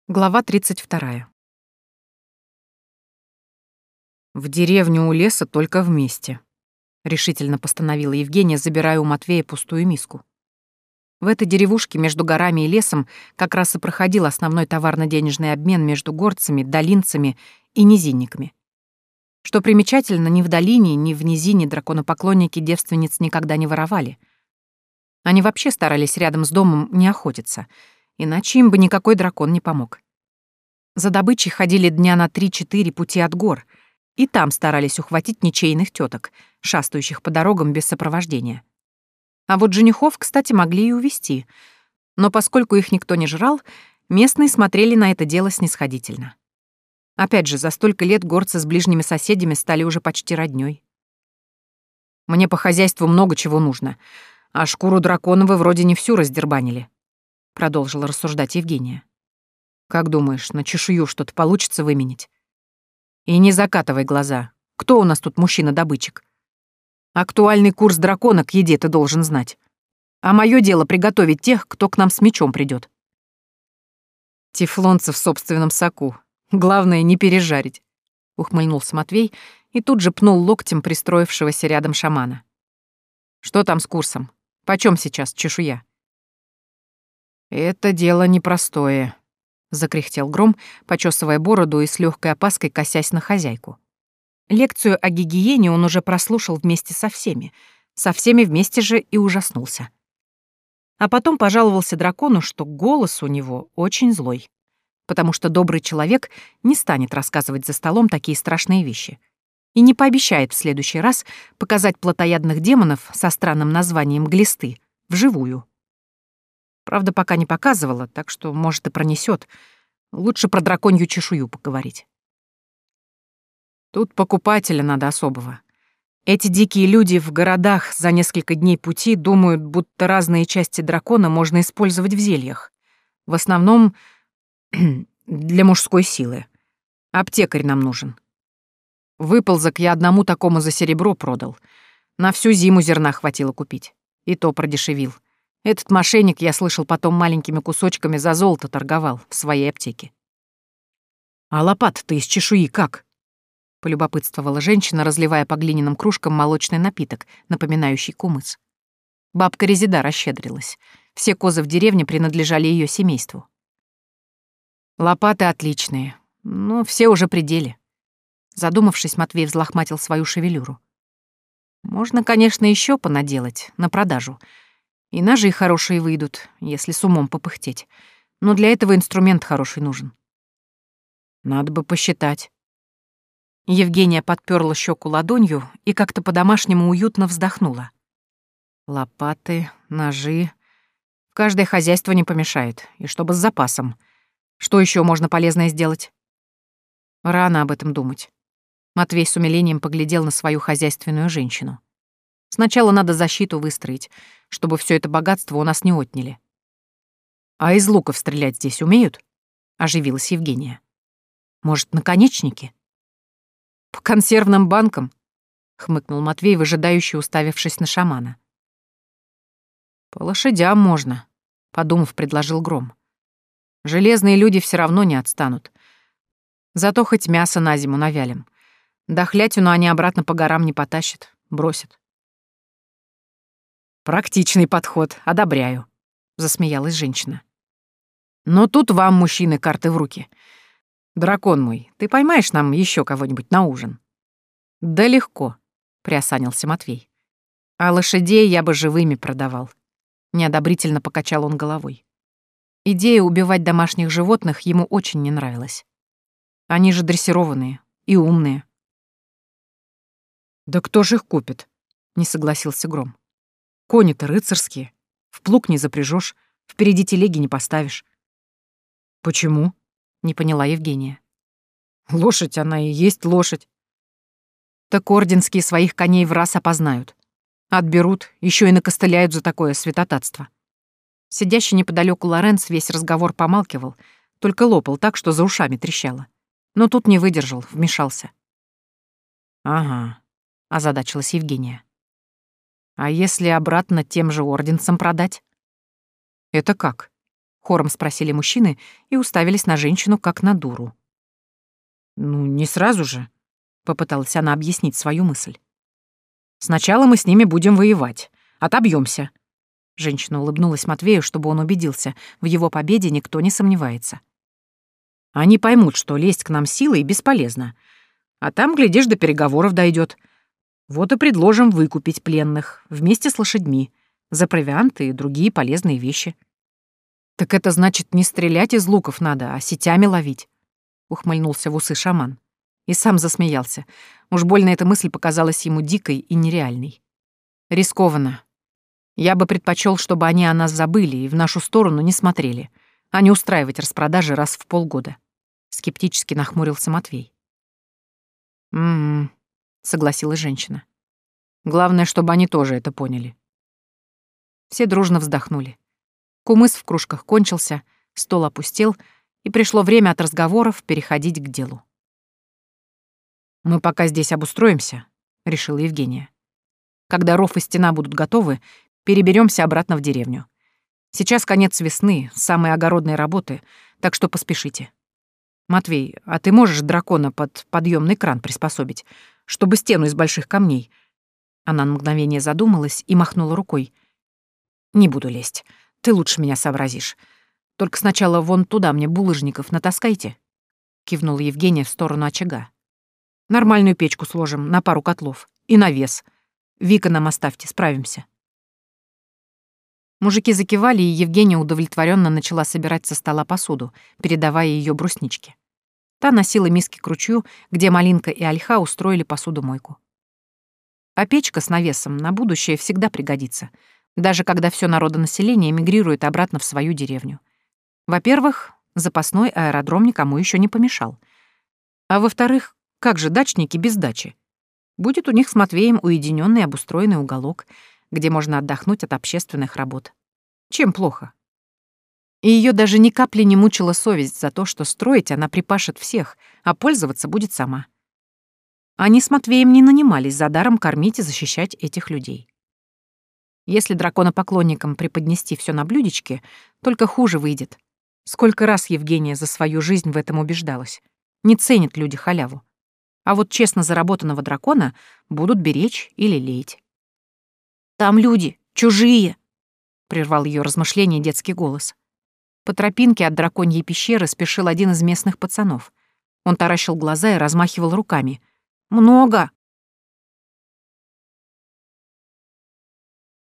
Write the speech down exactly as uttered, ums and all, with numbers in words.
Глава тридцать вторая. «В деревню у леса только вместе», — решительно постановила Евгения, забирая у Матвея пустую миску. В этой деревушке между горами и лесом как раз и проходил основной товарно-денежный обмен между горцами, долинцами и низинниками. Что примечательно, ни в долине, ни в низине драконопоклонники девственниц никогда не воровали. Они вообще старались рядом с домом не охотиться, иначе им бы никакой дракон не помог. За добычей ходили дня на три-четыре пути от гор, и там старались ухватить ничейных теток, шастающих по дорогам без сопровождения. А вот женихов, кстати, могли и увести, но поскольку их никто не жрал, местные смотрели на это дело снисходительно. Опять же, за столько лет горцы с ближними соседями стали уже почти роднёй. «Мне по хозяйству много чего нужно, а шкуру дракона вы вроде не всю раздербанили», — продолжила рассуждать Евгения. «Как думаешь, на чешую что-то получится выменить? И не закатывай глаза. Кто у нас тут мужчина-добытчик? Актуальный курс дракона к еде ты должен знать. А мое дело приготовить тех, кто к нам с мечом придет. Тефлонцы в собственном соку. Главное, не пережарить», — ухмыльнулся Матвей и тут же пнул локтем пристроившегося рядом шамана. «Что там с курсом? Почем сейчас чешуя?» «Это дело непростое», — закряхтел Гром, почесывая бороду и с легкой опаской косясь на хозяйку. Лекцию о гигиене он уже прослушал вместе со всеми, со всеми вместе же и ужаснулся. А потом пожаловался дракону, что голос у него очень злой, потому что добрый человек не станет рассказывать за столом такие страшные вещи и не пообещает в следующий раз показать плотоядных демонов со странным названием глисты вживую. Правда, пока не показывала, так что, может, и пронесет. Лучше про драконью чешую поговорить. Тут покупателя надо особого. Эти дикие люди в городах за несколько дней пути думают, будто разные части дракона можно использовать в зельях. В основном для мужской силы. Аптекарь нам нужен. Выползок я одному такому за серебро продал. На всю зиму зерна хватило купить. И то продешевил. Этот мошенник, я слышал, потом маленькими кусочками за золото торговал в своей аптеке. «А лопата-то из чешуи как?» — полюбопытствовала женщина, разливая по глиняным кружкам молочный напиток, напоминающий кумыс. Бабка Резида расщедрилась. Все козы в деревне принадлежали ее семейству. «Лопаты отличные, но все уже при деле». Задумавшись, Матвей взлохматил свою шевелюру. «Можно, конечно, еще понаделать, на продажу. И ножи хорошие выйдут, если с умом попыхтеть. Но для этого инструмент хороший нужен». «Надо бы посчитать». Евгения подперла щеку ладонью и как-то по-домашнему уютно вздохнула. «Лопаты, ножи. В каждое хозяйство не помешает, и чтобы с запасом. Что еще можно полезное сделать?» Рано об этом думать. Матвей с умилением поглядел на свою хозяйственную женщину. «Сначала надо защиту выстроить, чтобы все это богатство у нас не отняли». «А из луков стрелять здесь умеют?» — оживилась Евгения. «Может, наконечники?» «По консервным банкам?» — хмыкнул Матвей, выжидающе уставившись на шамана. «По лошадям можно», — подумав, предложил Гром. «Железные люди все равно не отстанут. Зато хоть мясо на зиму навялим. Дохлятину они обратно по горам не потащат, бросят». «Практичный подход, одобряю», — засмеялась женщина. «Но тут вам, мужчины, карты в руки. Дракон мой, ты поймаешь нам еще кого-нибудь на ужин?» «Да легко», — приосанился Матвей. «А лошадей я бы живыми продавал». Неодобрительно покачал он головой. Идея убивать домашних животных ему очень не нравилась. Они же дрессированные и умные. «Да кто же их купит?» — не согласился Гром. «Кони-то рыцарские. В плуг не запряжешь, впереди телеги не поставишь». «Почему?» — не поняла Евгения. «Лошадь она и есть лошадь». «Так орденские своих коней в раз опознают. Отберут, еще и накостыляют за такое святотатство». Сидящий неподалеку Лоренц весь разговор помалкивал, только лопал так, что за ушами трещало. Но тут не выдержал, вмешался. «Ага», — озадачилась Евгения. «А если обратно тем же орденцам продать?» «Это как?» Хором спросили мужчины и уставились на женщину, как на дуру. «Ну, не сразу же», — попыталась она объяснить свою мысль. «Сначала мы с ними будем воевать. Отобьемся. Женщина улыбнулась Матвею, чтобы он убедился, в его победе никто не сомневается. «Они поймут, что лезть к нам силой бесполезно. А там, глядишь, до переговоров дойдет. Вот и предложим выкупить пленных вместе с лошадьми за провианты и другие полезные вещи». «Так это значит, не стрелять из луков надо, а сетями ловить», — ухмыльнулся в усы шаман. И сам засмеялся. Уж больно эта мысль показалась ему дикой и нереальной. «Рискованно. Я бы предпочел, чтобы они о нас забыли и в нашу сторону не смотрели, а не устраивать распродажи раз в полгода», — скептически нахмурился Матвей. «М-м», — согласилась женщина. «Главное, чтобы они тоже это поняли». Все дружно вздохнули. Кумыс в кружках кончился, стол опустел, и пришло время от разговоров переходить к делу. «Мы пока здесь обустроимся», — решила Евгения. «Когда ров и стена будут готовы, переберемся обратно в деревню. Сейчас конец весны, самые огородные работы, так что поспешите. Матвей, а ты можешь дракона под подъемный кран приспособить, чтобы стену из больших камней?» Она на мгновение задумалась и махнула рукой. «Не буду лезть. Ты лучше меня сообразишь. Только сначала вон туда мне булыжников натаскайте», — кивнула Евгения в сторону очага. «Нормальную печку сложим на пару котлов и навес. Вика нам оставьте, справимся». Мужики закивали, и Евгения удовлетворенно начала собирать со стола посуду, передавая ее брусничке. Та носила миски к ручью, где Малинка и Ольха устроили посудомойку. А печка с навесом на будущее всегда пригодится, даже когда все народонаселение мигрирует обратно в свою деревню. Во-первых, запасной аэродром никому еще не помешал. А во-вторых, как же дачники без дачи? Будет у них с Матвеем уединенный обустроенный уголок, где можно отдохнуть от общественных работ. Чем плохо? И ее даже ни капли не мучила совесть за то, что строить она припашет всех, а пользоваться будет сама. Они с Матвеем не нанимались за даром кормить и защищать этих людей. Если драконопоклонникам преподнести все на блюдечке, только хуже выйдет. Сколько раз Евгения за свою жизнь в этом убеждалась. Не ценят люди халяву. А вот честно заработанного дракона будут беречь или леять. «Там люди, чужие!» — прервал ее размышление детский голос. По тропинке от драконьей пещеры спешил один из местных пацанов. Он таращил глаза и размахивал руками. «Много!